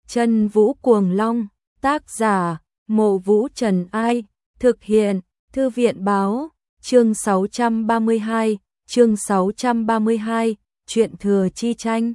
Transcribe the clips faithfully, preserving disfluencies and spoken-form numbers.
Chân Vũ Cuồng Long, tác giả, Mộ Vũ Trần Ai, thực hiện, Thư viện Báo, chương sáu trăm ba mươi hai, chương sáu trăm ba mươi hai, chuyện thừa chi tranh.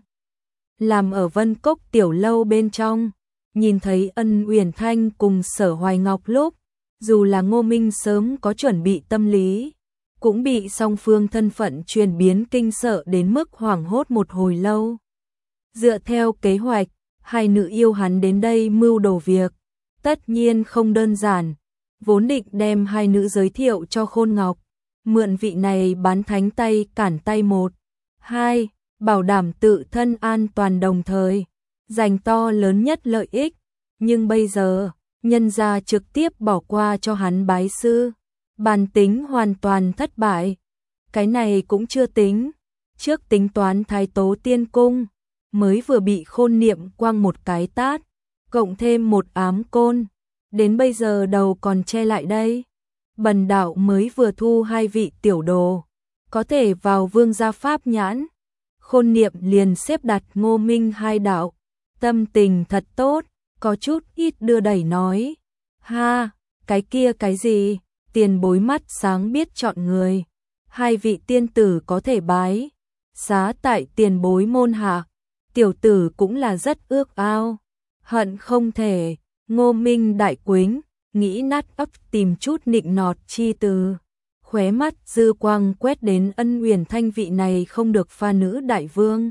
Làm ở Vân Cốc tiểu lâu bên trong, nhìn thấy Ân Uyển Thanh cùng Sở Hoài Ngọc lúc, dù là Ngô Minh sớm có chuẩn bị tâm lý, cũng bị song phương thân phận chuyển biến kinh sợ đến mức hoảng hốt một hồi lâu. Dựa theo kế hoạch, hai nữ yêu hắn đến đây mưu đồ việc, tất nhiên không đơn giản, vốn định đem hai nữ giới thiệu cho Khôn Ngọc, mượn vị này bán thánh tay cản tay một, hai, bảo đảm tự thân an toàn đồng thời, dành to lớn nhất lợi ích, nhưng bây giờ, nhân gia trực tiếp bỏ qua cho hắn bái sư, bản tính hoàn toàn thất bại. Cái này cũng chưa tính, trước tính toán Thái Tố Tiên Cung, mới vừa bị Khôn Niệm quăng một cái tát, cộng thêm một ám côn, đến bây giờ đầu còn che lại đây. Bần đạo mới vừa thu hai vị tiểu đồ, có thể vào vương gia pháp nhãn. Khôn Niệm liền xếp đặt Ngô Minh hai đạo, tâm tình thật tốt, có chút ít đưa đẩy nói. Ha, cái kia cái gì, tiền bối mắt sáng biết chọn người, hai vị tiên tử có thể bái, xá tại tiền bối môn hạ, tiểu tử cũng là rất ước ao, hận không thể. Ngô Minh đại quính, nghĩ nát óc tìm chút nịnh nọt chi từ, khóe mắt dư quang quét đến Ân Uyển Thanh vị này không được pha nữ đại vương.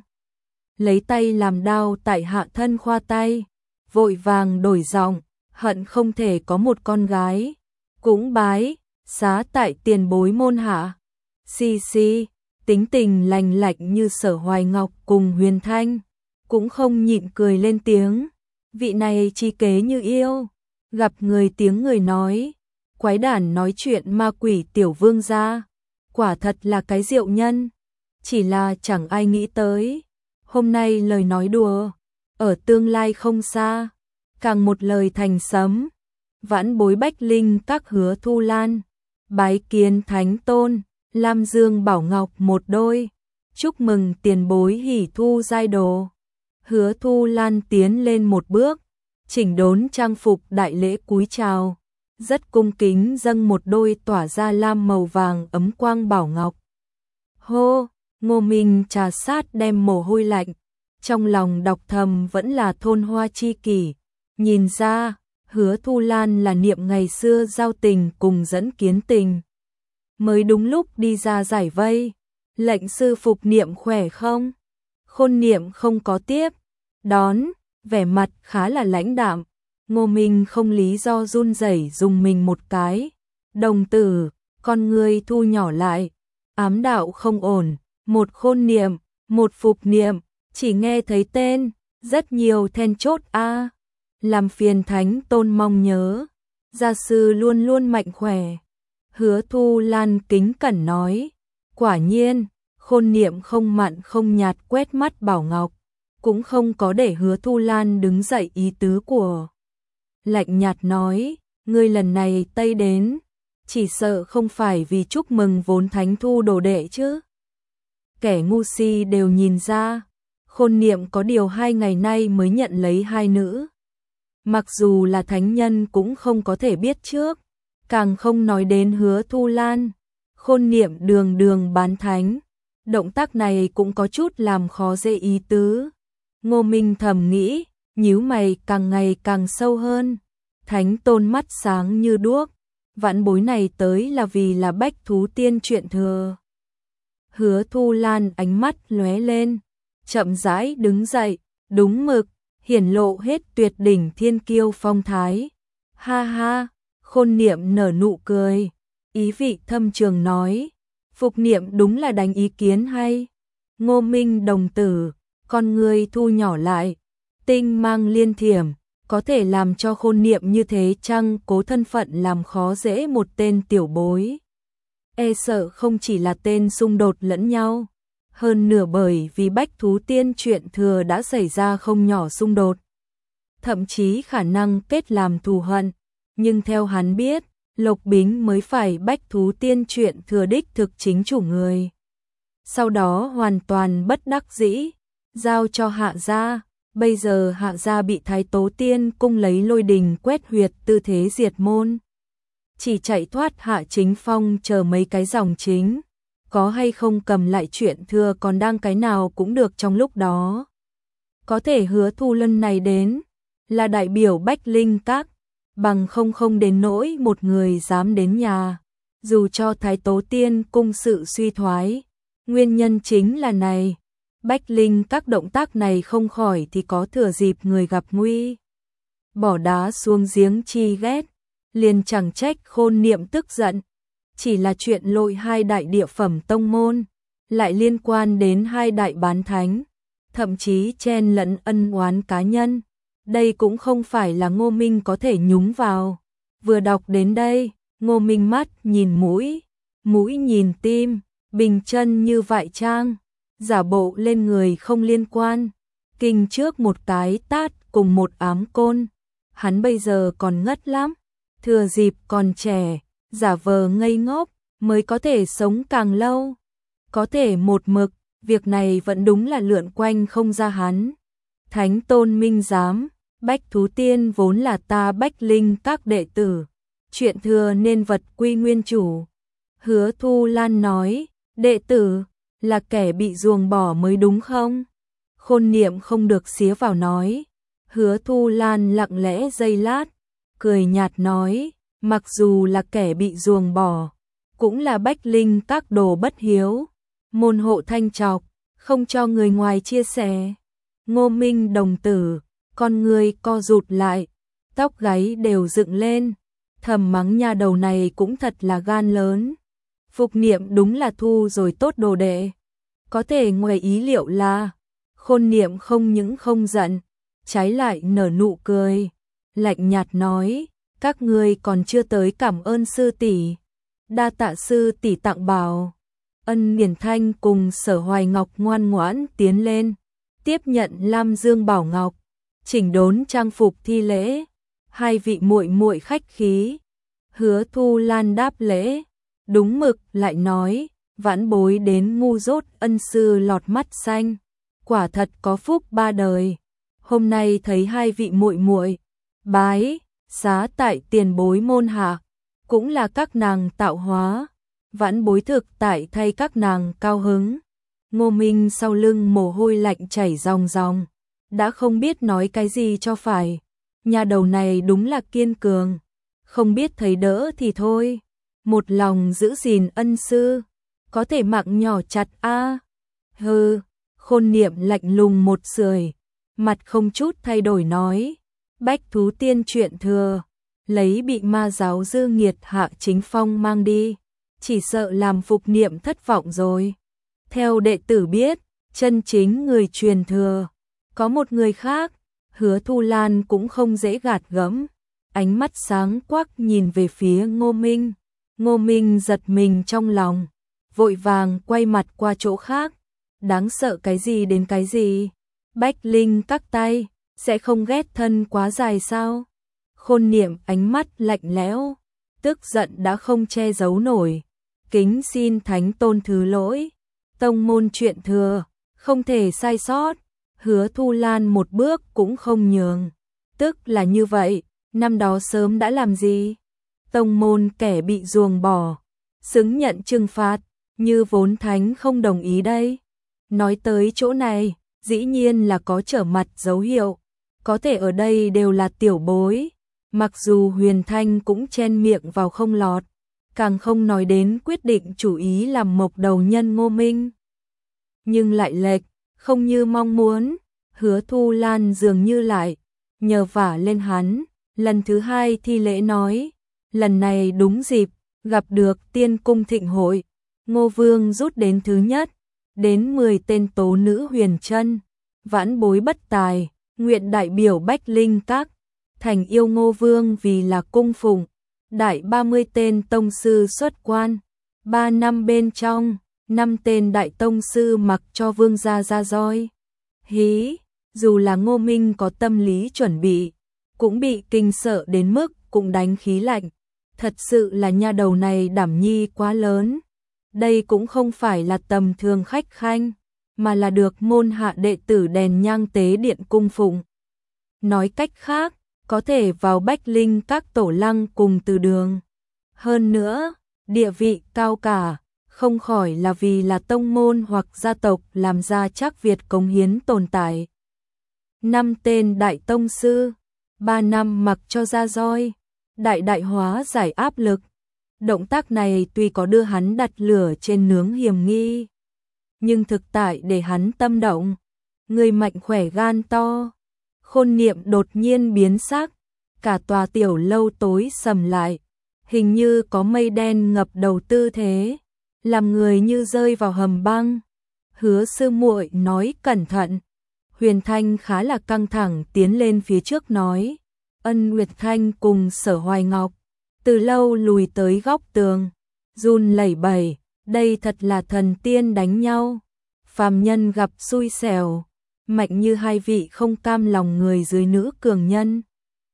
Lấy tay làm đao tại hạ thân khoa tay, vội vàng đổi giọng, hận không thể có một con gái, cũng bái, xá tại tiền bối môn hạ. Xì xì, tính tình lành lạnh như Sở Hoài Ngọc cùng Huyền Thanh, cũng không nhịn cười lên tiếng. Vị này chi kế như yêu, gặp người tiếng người nói, quái đản nói chuyện ma quỷ tiểu vương gia, quả thật là cái diệu nhân, chỉ là chẳng ai nghĩ tới, hôm nay lời nói đùa, ở tương lai không xa, càng một lời thành sấm. Vãn bối Bách Linh các Hứa Thu Lan, bái kiến Thánh Tôn, Lam Dương Bảo Ngọc một đôi, chúc mừng tiền bối hỷ thu giai đồ. Hứa Thu Lan tiến lên một bước, chỉnh đốn trang phục đại lễ cúi chào, rất cung kính dâng một đôi tỏa ra lam màu vàng ấm quang bảo ngọc. Hô, Ngô Minh trà sát đem mồ hôi lạnh, trong lòng đọc thầm vẫn là thôn hoa chi kỷ, nhìn ra, Hứa Thu Lan là niệm ngày xưa giao tình cùng dẫn kiến tình. Mới đúng lúc đi ra giải vây, lệnh sư phục niệm khỏe không? Khôn Niệm không có tiếp đón, vẻ mặt khá là lãnh đạm. Ngô Minh không lý do run rẩy dùng mình một cái. Đồng tử, con người thu nhỏ lại, ám đạo không ổn, một Khôn Niệm, một Phục Niệm, chỉ nghe thấy tên, rất nhiều then chốt a. À. Làm phiền Thánh Tôn mong nhớ, gia sư luôn luôn mạnh khỏe. Hứa Thu Lan kính cẩn nói, quả nhiên, Khôn Niệm không mặn không nhạt quét mắt Bảo Ngọc, cũng không có để Hứa Thu Lan đứng dậy ý tứ của. Lạnh nhạt nói, ngươi lần này Tây đến, chỉ sợ không phải vì chúc mừng vốn thánh thu đồ đệ chứ. Kẻ ngu si đều nhìn ra, Khôn Niệm có điều hai ngày nay mới nhận lấy hai nữ. Mặc dù là thánh nhân cũng không có thể biết trước, càng không nói đến Hứa Thu Lan. Khôn Niệm đường đường bán thánh, động tác này cũng có chút làm khó dễ ý tứ. Ngô Minh thầm nghĩ, nhíu mày càng ngày càng sâu hơn. Thánh Tôn mắt sáng như đuốc, vãn bối này tới là vì là Bách Thú Tiên chuyện thừa. Hứa Thu Lan ánh mắt lóe lên, chậm rãi đứng dậy, đúng mực, hiển lộ hết tuyệt đỉnh thiên kiêu phong thái. Ha ha, Khôn Niệm nở nụ cười, ý vị thâm trường nói, Phục Niệm đúng là đánh ý kiến hay. Ngô Minh đồng tử, con người thu nhỏ lại, tinh mang liên thiểm, có thể làm cho Khôn Niệm như thế chăng cố thân phận làm khó dễ một tên tiểu bối. E sợ không chỉ là tên xung đột lẫn nhau, hơn nửa bởi vì Bách Thú Tiên chuyện thừa đã xảy ra không nhỏ xung đột. Thậm chí khả năng kết làm thù hận, nhưng theo hắn biết, Lộc Bính mới phải Bách Thú Tiên chuyện thừa đích thực chính chủ người. Sau đó hoàn toàn bất đắc dĩ, giao cho hạ gia, Bây giờ Hạ gia bị Thái Tố Tiên cung lấy lôi đình quét huyệt, tư thế diệt môn. Chỉ chạy thoát Hạ Chính Phong chờ mấy cái dòng chính, có hay không cầm lại chuyện thừa còn đang cái nào cũng được trong lúc đó. Có thể Hứa Thu lần này đến, là đại biểu Bách Linh Các, bằng không không đến nỗi một người dám đến nhà. Dù cho Thái Tố Tiên cung sự suy thoái, nguyên nhân chính là này. Bách Linh Các động tác này không khỏi thì có thừa dịp người gặp nguy. Bỏ đá xuống giếng chi ghét, liền chẳng trách Khôn Niệm tức giận. Chỉ là chuyện lội hai đại địa phẩm tông môn, lại liên quan đến hai đại bán thánh, thậm chí chen lẫn ân oán cá nhân. Đây cũng không phải là Ngô Minh có thể nhúng vào. Vừa đọc đến đây, Ngô Minh mắt nhìn mũi, mũi nhìn tim, bình chân như vại trang, giả bộ lên người không liên quan, kinh trước một cái tát cùng một ám côn. Hắn bây giờ còn ngất lắm, thừa dịp còn trẻ, giả vờ ngây ngốc, mới có thể sống càng lâu. Có thể một mực, việc này vẫn đúng là lượn quanh không ra hắn. Thánh Tôn Minh Giám, Bách Thú Tiên vốn là ta Bách Linh Các đệ tử, chuyện thừa nên vật quy nguyên chủ. Hứa Thu Lan nói, đệ tử là kẻ bị ruồng bỏ mới đúng không? Khôn Niệm không được xía vào nói. Hứa Thu Lan lặng lẽ giây lát, cười nhạt nói, mặc dù là kẻ bị ruồng bỏ, cũng là Bách Linh Các đồ bất hiếu, môn hộ thanh trọc, không cho người ngoài chia sẻ. Ngô Minh đồng tử, con người co rụt lại, tóc gáy đều dựng lên, thầm mắng nhà đầu này cũng thật là gan lớn. Phục Niệm đúng là thu rồi tốt đồ đệ. Có thể ngoài ý liệu là, Khôn Niệm không những không giận, trái lại nở nụ cười, lạnh nhạt nói, các ngươi còn chưa tới cảm ơn sư tỷ. Đa tạ sư tỷ tặng bảo. Ân Nghiền Thanh cùng Sở Hoài Ngọc ngoan ngoãn tiến lên, tiếp nhận Lam Dương Bảo Ngọc, chỉnh đốn trang phục thi lễ. Hai vị muội muội khách khí. Hứa Thu Lan đáp lễ, đúng mực lại nói, vãn bối đến ngu dốt ân sư lọt mắt xanh, quả thật có phúc ba đời. Hôm nay thấy hai vị muội muội bái xá tại tiền bối môn hạ, cũng là các nàng tạo hóa, vãn bối thực tại thay các nàng cao hứng. Ngô Minh sau lưng mồ hôi lạnh chảy ròng ròng, đã không biết nói cái gì cho phải. Nhà đầu này đúng là kiên cường, không biết thấy đỡ thì thôi, một lòng giữ gìn ân sư, có thể mạng nhỏ chặt a. À. Hừ, Khôn Niệm lạnh lùng một sưởi, mặt không chút thay đổi nói, Bách Thú Tiên chuyện thừa, lấy bị ma giáo dư nghiệt Hạ Chính Phong mang đi, chỉ sợ làm Phục Niệm thất vọng rồi. Theo đệ tử biết, chân chính người truyền thừa, có một người khác. Hứa Thu Lan cũng không dễ gạt gẫm, ánh mắt sáng quắc nhìn về phía Ngô Minh. Ngô Minh giật mình trong lòng, vội vàng quay mặt qua chỗ khác. Đáng sợ cái gì đến cái gì? Bách Linh Các tay, sẽ không ghét thân quá dài sao? Khôn Niệm ánh mắt lạnh lẽo, tức giận đã không che giấu nổi. Kính xin Thánh Tôn thứ lỗi, tông môn chuyện thừa, không thể sai sót. Hứa Thu Lan một bước cũng không nhường, tức là như vậy, năm đó sớm đã làm gì? Tông môn kẻ bị ruồng bỏ, xứng nhận trừng phạt, như vốn thánh không đồng ý đây. Nói tới chỗ này, dĩ nhiên là có trở mặt dấu hiệu, có thể ở đây đều là tiểu bối, mặc dù Huyền Thanh cũng chen miệng vào không lọt, càng không nói đến quyết định chủ ý làm mộc đầu nhân Ngô Minh. Nhưng lại lệch, không như mong muốn. Hứa Thu Lan dường như lại nhờ vả lên hắn, lần thứ hai thi lễ nói, lần này đúng dịp, gặp được tiên cung thịnh hội, Ngô Vương rút đến thứ nhất, đến mười tên tố nữ huyền chân, vãn bối bất tài, nguyện đại biểu Bách Linh Các, thành yêu Ngô Vương vì là cung phụng, đại ba mươi tên tông sư xuất quan, ba năm bên trong, năm tên đại tông sư mặc cho vương gia ra roi. Hí, dù là Ngô Minh có tâm lý chuẩn bị, cũng bị kinh sợ đến mức cũng đánh khí lạnh. Thật sự là nha đầu này đảm nhi quá lớn. Đây cũng không phải là tầm thường khách khanh. mà là được môn hạ đệ tử đèn nhang tế điện cung phụng. Nói cách khác, có thể vào Bách Linh các tổ lăng cùng từ đường. Hơn nữa, địa vị cao cả, không khỏi là vì là tông môn hoặc gia tộc làm ra Trác Việt cống hiến tồn tại. Năm tên đại tông sư, ba năm mặc cho ra roi, đại đại hóa giải áp lực. Động tác này tuy có đưa hắn đặt lửa trên nướng hiểm nghi, nhưng thực tại để hắn tâm động. Người mạnh khỏe gan to. Khôn Niệm đột nhiên biến sắc, cả tòa tiểu lâu tối sầm lại, hình như có mây đen ngập đầu tư thế, làm người như rơi vào hầm băng. Hứa sư muội nói cẩn thận. Huyền Thanh khá là căng thẳng tiến lên phía trước nói. Ân Nguyệt Thanh cùng Sở Hoài Ngọc từ lâu lùi tới góc tường, run lẩy bẩy, đây thật là thần tiên đánh nhau, phàm nhân gặp xui xẻo, mạnh như hai vị không cam lòng người dưới nữ cường nhân.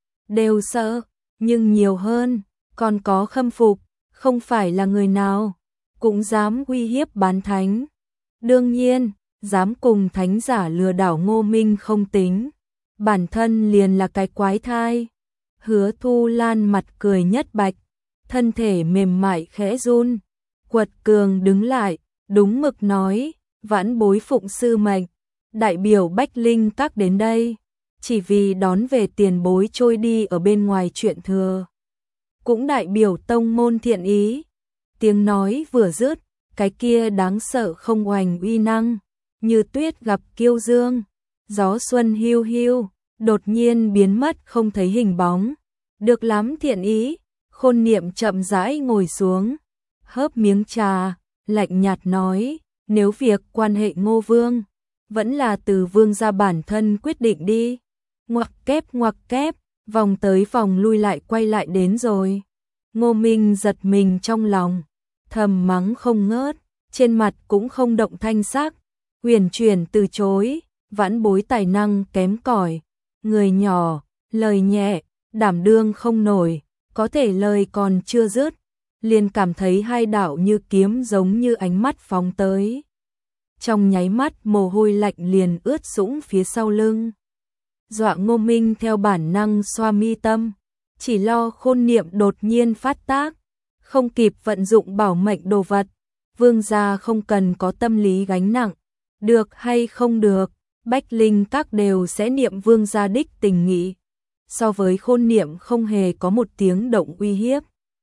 Đều sợ, nhưng nhiều hơn, còn có khâm phục, không phải là người nào cũng dám uy hiếp bán thánh. Đương nhiên, dám cùng thánh giả lừa đảo Ngô Minh không tính, bản thân liền là cái quái thai. Hứa Thu Lan mặt cười nhất bạch, thân thể mềm mại khẽ run, quật cường đứng lại, đúng mực nói, vãn bối phụng sư mệnh, đại biểu Bách Linh các đến đây, chỉ vì đón về tiền bối trôi đi ở bên ngoài chuyện thừa. Cũng đại biểu tông môn thiện ý. Tiếng nói vừa dứt, cái kia đáng sợ không oành uy năng, như tuyết gặp kiêu dương, gió xuân hiu hiu, đột nhiên biến mất không thấy hình bóng. Được lắm thiện ý. Khôn Niệm chậm rãi ngồi xuống, hớp miếng trà, lạnh nhạt nói, nếu việc quan hệ Ngô Vương, vẫn là từ vương gia bản thân quyết định đi. Ngoặc kép ngoặc kép, vòng tới vòng lui lại quay lại đến rồi. Ngô Minh giật mình trong lòng, thầm mắng không ngớt, trên mặt cũng không động thanh sắc, huyền chuyển từ chối, vãn bối tài năng kém cỏi, người nhỏ, lời nhẹ, đảm đương không nổi. Có thể lời còn chưa dứt, liền cảm thấy hai đạo như kiếm giống như ánh mắt phóng tới. Trong nháy mắt mồ hôi lạnh liền ướt sũng phía sau lưng. Dọa Ngô Minh theo bản năng xoa mi tâm, chỉ lo Khôn Niệm đột nhiên phát tác, không kịp vận dụng bảo mệnh đồ vật. Vương gia không cần có tâm lý gánh nặng, được hay không được, Bách Linh các đều sẽ niệm vương gia đích tình nghị. So với Khôn Niệm không hề có một tiếng động uy hiếp.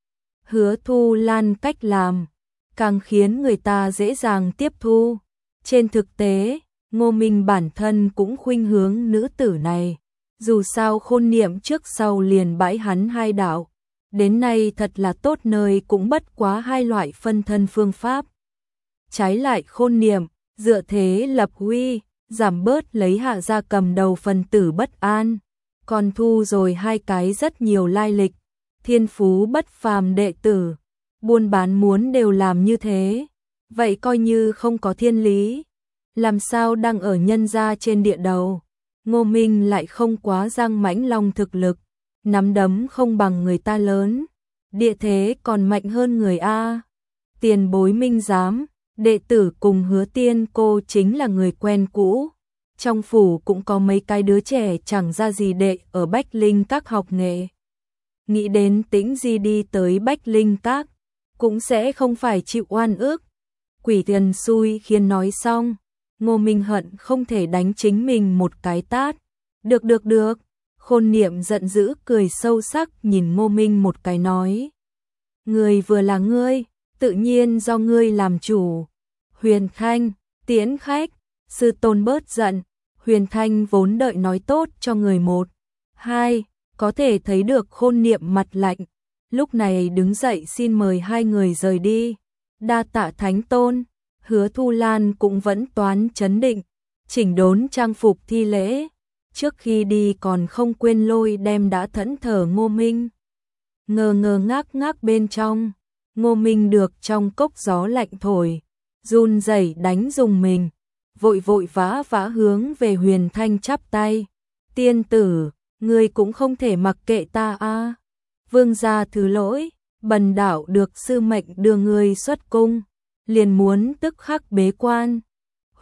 Hứa Thu Lan cách làm, càng khiến người ta dễ dàng tiếp thu. Trên thực tế, Ngô Minh bản thân cũng khuynh hướng nữ tử này. Dù sao Khôn Niệm trước sau liền bãi hắn hai đạo. Đến nay thật là tốt nơi cũng bất quá hai loại phân thân phương pháp. Trái lại Khôn Niệm, dựa thế lập huy, giảm bớt lấy Hạ gia cầm đầu phần tử bất an. Còn thu rồi hai cái rất nhiều lai lịch, thiên phú bất phàm đệ tử, buôn bán muốn đều làm như thế, vậy coi như không có thiên lý, làm sao đang ở nhân gia trên địa đầu. Ngô Minh lại không quá giang mãnh long thực lực, nắm đấm không bằng người ta lớn, địa thế còn mạnh hơn người A. Tiền bối Minh giám, đệ tử cùng Hứa Tiên cô chính là người quen cũ. Trong phủ cũng có mấy cái đứa trẻ chẳng ra gì đệ ở Bách Linh các học nghệ. Nghĩ đến Tĩnh Di đi tới Bách Linh các, cũng sẽ không phải chịu oan ức. Quỷ tiền xui khiến nói xong, Ngô Minh hận không thể đánh chính mình một cái tát. Được được được, Khôn Niệm giận dữ cười sâu sắc nhìn Ngô Minh một cái nói. Người vừa là ngươi, tự nhiên do ngươi làm chủ. Huyền Thanh, tiễn khách. Sư tôn bớt giận, Huyền Thanh vốn đợi nói tốt cho người một, hai, có thể thấy được Khôn Niệm mặt lạnh, lúc này đứng dậy xin mời hai người rời đi. Đa tạ thánh tôn. Hứa Thu Lan cũng vẫn toán trấn định, chỉnh đốn trang phục thi lễ, trước khi đi còn không quên lôi đem đã thẫn thờ Ngô Minh. Ngờ ngờ ngác ngác bên trong, Ngô Minh được trong cốc gió lạnh thổi, run rẩy đánh dùng mình. Vội vội vã vã hướng về Huyền Thanh chắp tay. Tiên tử, ngươi cũng không thể mặc kệ ta a. Vương gia thứ lỗi, bần đạo được sư mệnh đưa ngươi xuất cung, liền muốn tức khắc bế quan.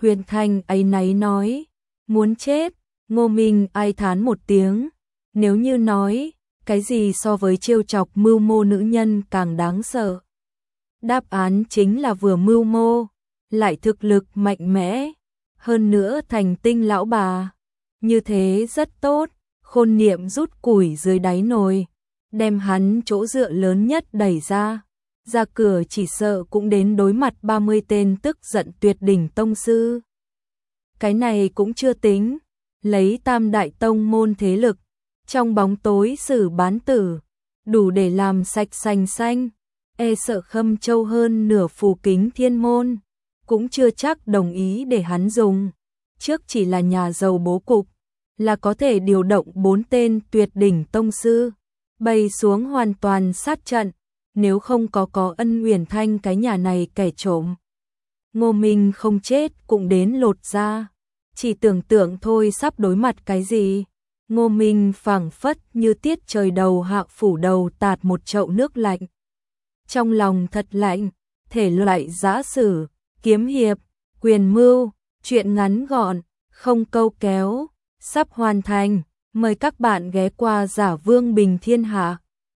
Huyền Thanh áy náy nói, muốn chết. Ngô Minh ai thán một tiếng, nếu như nói, cái gì so với trêu chọc mưu mô nữ nhân càng đáng sợ. Đáp án chính là vừa mưu mô, lại thực lực mạnh mẽ, hơn nữa thành tinh lão bà. Như thế rất tốt, Khôn Niệm rút củi dưới đáy nồi, đem hắn chỗ dựa lớn nhất đẩy ra. Ra cửa chỉ sợ cũng đến đối mặt ba mươi tên tức giận tuyệt đỉnh tông sư. Cái này cũng chưa tính, lấy tam đại tông môn thế lực, trong bóng tối xử bán tử, đủ để làm sạch sành xanh, e sợ Khâm Châu hơn nửa phù kính thiên môn, cũng chưa chắc đồng ý để hắn dùng. Trước chỉ là nhà giàu bố cục, là có thể điều động bốn tên tuyệt đỉnh tông sư, bày xuống hoàn toàn sát trận, nếu không có có Ân Uyển Thanh cái nhà này kẻ trộm. Ngô Minh không chết cũng đến lột ra, chỉ tưởng tượng thôi sắp đối mặt cái gì. Ngô Minh phảng phất như tiết trời đầu hạ phủ đầu tạt một chậu nước lạnh. Trong lòng thật lạnh, thể loại giã sử, kiếm hiệp, quyền mưu, chuyện ngắn gọn, không câu kéo, sắp hoàn thành. Mời các bạn ghé qua Giả Vương Bình Thiên Hạ.